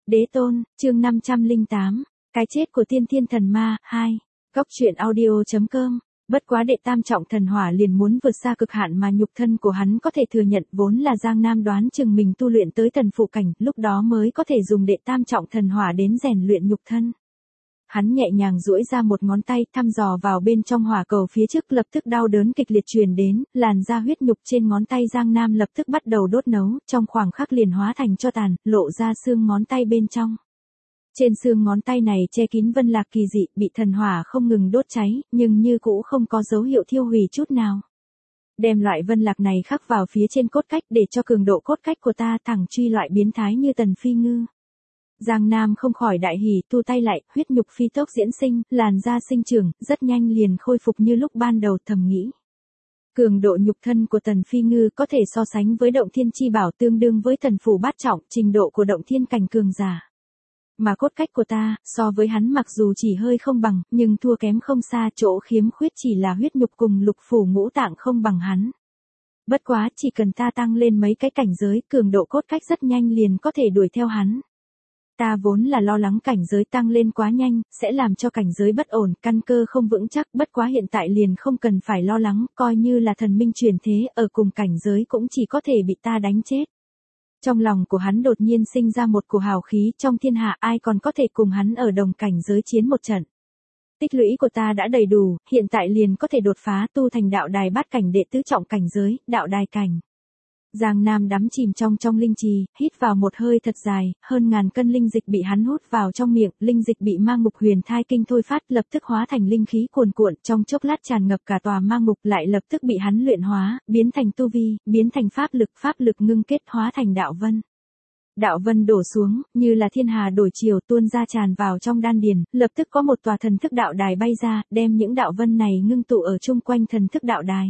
Đế tôn, chương 508, cái chết của tiên thiên thần ma, 2. Góc truyện audio.com. Bất quá đệ tam trọng thần hỏa liền muốn vượt xa cực hạn mà nhục thân của hắn có thể thừa nhận, vốn là Giang Nam đoán chừng mình tu luyện tới thần phụ cảnh, lúc đó mới có thể dùng đệ tam trọng thần hỏa đến rèn luyện nhục thân. Hắn nhẹ nhàng duỗi ra một ngón tay, thăm dò vào bên trong hỏa cầu phía trước, lập tức đau đớn kịch liệt truyền đến, làn da huyết nhục trên ngón tay Giang Nam lập tức bắt đầu đốt nấu, trong khoảng khắc liền hóa thành tro tàn, lộ ra xương ngón tay bên trong. Trên xương ngón tay này che kín vân lạc kỳ dị, bị thần hỏa không ngừng đốt cháy, nhưng như cũ không có dấu hiệu thiêu hủy chút nào. Đem loại vân lạc này khắc vào phía trên cốt cách để cho cường độ cốt cách của ta thẳng truy loại biến thái như Tần Phi Ngư. Giang Nam không khỏi đại hỉ, tu tay lại, huyết nhục phi tốc diễn sinh, làn da sinh trưởng, rất nhanh liền khôi phục như lúc ban đầu, thầm nghĩ. Cường độ nhục thân của Tần Phi Ngư có thể so sánh với Động Thiên Chi Bảo, tương đương với thần phủ bát trọng, trình độ của Động Thiên cảnh cường giả. Mà cốt cách của ta, so với hắn mặc dù chỉ hơi không bằng, nhưng thua kém không xa, chỗ khiếm khuyết chỉ là huyết nhục cùng lục phủ ngũ tạng không bằng hắn. Bất quá, chỉ cần ta tăng lên mấy cái cảnh giới, cường độ cốt cách rất nhanh liền có thể đuổi theo hắn. Ta vốn là lo lắng cảnh giới tăng lên quá nhanh, sẽ làm cho cảnh giới bất ổn, căn cơ không vững chắc, bất quá hiện tại liền không cần phải lo lắng, coi như là thần minh truyền thế, ở cùng cảnh giới cũng chỉ có thể bị ta đánh chết. Trong lòng của hắn đột nhiên sinh ra một cổ hào khí, trong thiên hạ ai còn có thể cùng hắn ở đồng cảnh giới chiến một trận. Tích lũy của ta đã đầy đủ, hiện tại liền có thể đột phá tu thành đạo đài bát cảnh đệ tứ trọng cảnh giới, đạo đài cảnh. Giang Nam đắm chìm trong linh trì, hít vào một hơi thật dài, hơn ngàn cân linh dịch bị hắn hút vào trong miệng, linh dịch bị ma ngục huyền thai kinh thôi phát, lập tức hóa thành linh khí cuồn cuộn, trong chốc lát tràn ngập cả tòa ma ngục, lại lập tức bị hắn luyện hóa, biến thành tu vi, biến thành pháp lực ngưng kết hóa thành đạo vân. Đạo vân đổ xuống, như là thiên hà đổi chiều, tuôn ra tràn vào trong đan điền, lập tức có một tòa thần thức đạo đài bay ra, đem những đạo vân này ngưng tụ ở chung quanh thần thức đạo đài.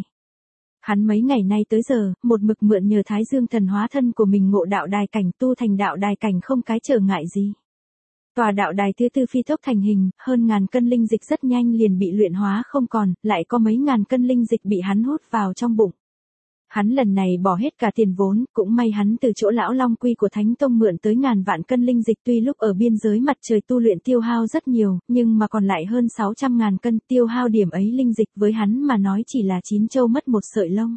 Hắn mấy ngày nay tới giờ, một mực mượn nhờ Thái Dương thần hóa thân của mình ngộ đạo đài cảnh, tu thành đạo đài cảnh không cái trở ngại gì. Tòa đạo đài thứ tư phi tốc thành hình, hơn ngàn cân linh dịch rất nhanh liền bị luyện hóa không còn, lại có mấy ngàn cân linh dịch bị hắn hút vào trong bụng. Hắn lần này bỏ hết cả tiền vốn, cũng may hắn từ chỗ lão Long Quy của Thánh Tông mượn tới ngàn vạn cân linh dịch, tuy lúc ở biên giới mặt trời tu luyện tiêu hao rất nhiều, nhưng mà còn lại hơn 600.000 cân, tiêu hao điểm ấy linh dịch với hắn mà nói chỉ là 9 châu mất một sợi lông.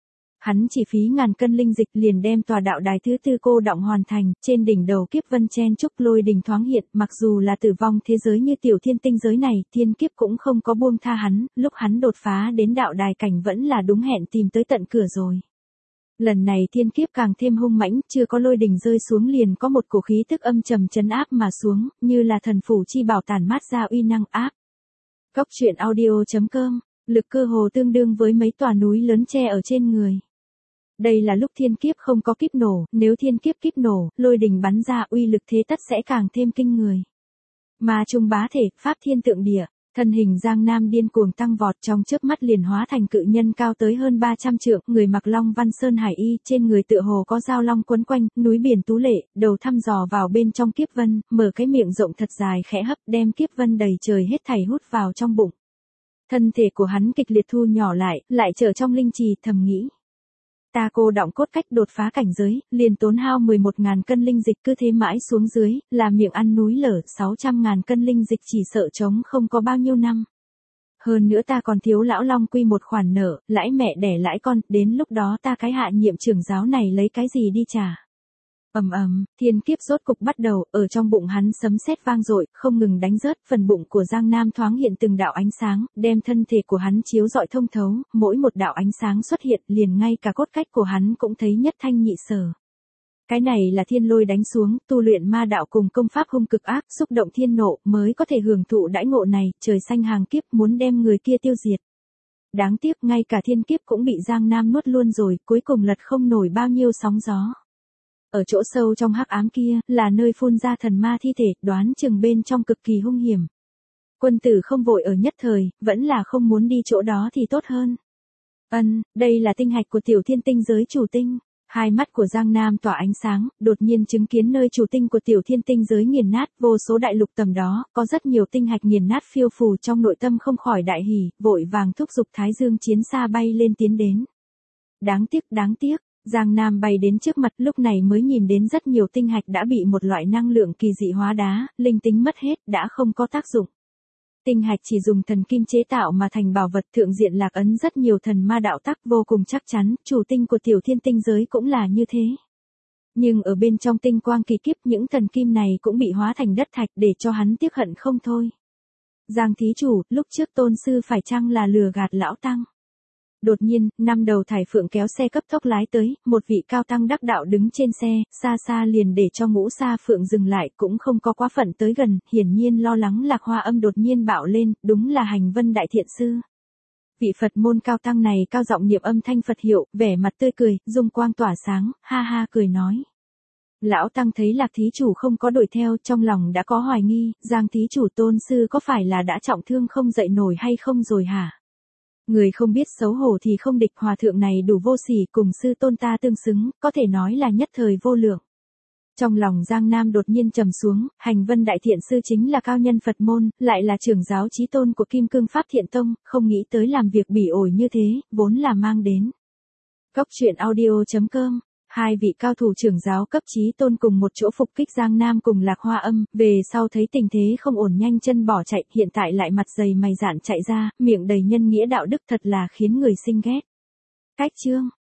Hắn chỉ phí ngàn cân linh dịch liền đem tòa đạo đài thứ tư cô đọng hoàn thành, trên đỉnh đầu kiếp vân chen chúc lôi đình thoáng hiện, mặc dù là tử vong thế giới như tiểu thiên tinh giới này, thiên kiếp cũng không có buông tha hắn, lúc hắn đột phá đến đạo đài cảnh vẫn là đúng hẹn tìm tới tận cửa rồi. Lần này thiên kiếp càng thêm hung mãnh, chưa có lôi đình rơi xuống liền có một cổ khí tức âm trầm trấn áp mà xuống, như là thần phủ chi bảo tản mát ra uy năng áp. Góc truyện audio.com, lực cơ hồ tương đương với mấy tòa núi lớn che ở trên người. Đây là lúc thiên kiếp không có kiếp nổ, nếu thiên kiếp kíp nổ, lôi đình bắn ra uy lực thế tất sẽ càng thêm kinh người. Ma trung bá thể, pháp thiên tượng địa, thân hình Giang Nam điên cuồng tăng vọt, trong chớp mắt liền hóa thành cự nhân cao tới hơn 300 trượng, người mặc Long Văn Sơn Hải y, trên người tựa hồ có dao long quấn quanh, núi biển tú lệ, đầu thăm dò vào bên trong kiếp vân, mở cái miệng rộng thật dài khẽ hấp, đem kiếp vân đầy trời hết thảy hút vào trong bụng. Thân thể của hắn kịch liệt thu nhỏ lại trở trong linh trì, thầm nghĩ. Ta cô đọng cốt cách đột phá cảnh giới, liền tốn hao 11.000 cân linh dịch, cứ thế mãi xuống dưới, là miệng ăn núi lở, 600.000 cân linh dịch chỉ sợ chống không có bao nhiêu năm. Hơn nữa ta còn thiếu lão Long Quy một khoản nợ, lãi mẹ đẻ lãi con, đến lúc đó ta cái hạ nhiệm trưởng giáo này lấy cái gì đi trả. Thiên kiếp rốt cục bắt đầu, ở trong bụng hắn sấm sét vang dội, không ngừng đánh rớt, phần bụng của Giang Nam thoáng hiện từng đạo ánh sáng, đem thân thể của hắn chiếu rọi thông thấu, mỗi một đạo ánh sáng xuất hiện, liền ngay cả cốt cách của hắn cũng thấy nhất thanh nhị sở. Cái này là thiên lôi đánh xuống, tu luyện ma đạo cùng công pháp hung cực ác, xúc động thiên nộ, mới có thể hưởng thụ đãi ngộ này, trời xanh hàng kiếp muốn đem người kia tiêu diệt. Đáng tiếc ngay cả thiên kiếp cũng bị Giang Nam nuốt luôn rồi, cuối cùng lật không nổi bao nhiêu sóng gió. Ở chỗ sâu trong hắc ám kia, là nơi phun ra thần ma thi thể, đoán chừng bên trong cực kỳ hung hiểm. Quân tử không vội ở nhất thời, vẫn là không muốn đi chỗ đó thì tốt hơn. Đây là tinh hạch của tiểu thiên tinh giới chủ tinh. Hai mắt của Giang Nam tỏa ánh sáng, đột nhiên chứng kiến nơi chủ tinh của tiểu thiên tinh giới nghiền nát, vô số đại lục tầm đó, có rất nhiều tinh hạch nghiền nát phiêu phù, trong nội tâm không khỏi đại hỉ, vội vàng thúc giục Thái Dương chiến xa bay lên tiến đến. Đáng tiếc, Giang Nam bay đến trước mặt, lúc này mới nhìn đến rất nhiều tinh hạch đã bị một loại năng lượng kỳ dị hóa đá, linh tính mất hết, đã không có tác dụng. Tinh hạch chỉ dùng thần kim chế tạo mà thành bảo vật, thượng diện lạc ấn rất nhiều thần ma đạo tắc, vô cùng chắc chắn, chủ tinh của tiểu thiên tinh giới cũng là như thế. Nhưng ở bên trong tinh quang kỳ kiếp, những thần kim này cũng bị hóa thành đất thạch để cho hắn tiếc hận không thôi. Giang thí chủ, lúc trước tôn sư phải chăng là lừa gạt lão tăng? Đột nhiên, 5 đầu thải phượng kéo xe cấp tốc lái tới, một vị cao tăng đắc đạo đứng trên xe, xa xa liền để cho Ngũ Sa Phượng dừng lại, cũng không có quá phận tới gần, hiển nhiên lo lắng Lạc Hoa Âm đột nhiên bạo lên, đúng là Hành Vân Đại Thiện Sư. Vị Phật môn cao tăng này cao giọng niệm âm thanh Phật hiệu, vẻ mặt tươi cười, dung quang tỏa sáng, ha ha cười nói. Lão tăng thấy Lạc thí chủ không có đuổi theo, trong lòng đã có hoài nghi, Giang thí chủ tôn sư có phải là đã trọng thương không dậy nổi hay không rồi hả? Người không biết xấu hổ thì không địch, hòa thượng này đủ vô sỉ, cùng sư tôn ta tương xứng, có thể nói là nhất thời vô lượng. Trong lòng Giang Nam đột nhiên trầm xuống, Hành Vân Đại Thiện Sư chính là cao nhân Phật môn, lại là trưởng giáo chí tôn của Kim Cương Pháp Thiện Tông, không nghĩ tới làm việc bỉ ổi như thế, vốn là mang đến. Goctruyện.audio.com. Hai vị cao thủ trưởng giáo cấp chí tôn cùng một chỗ phục kích Giang Nam cùng Lạc Hoa Âm, về sau thấy tình thế không ổn nhanh chân bỏ chạy, hiện tại lại mặt dày mày dạn chạy ra, miệng đầy nhân nghĩa đạo đức, thật là khiến người sinh ghét. Cách chương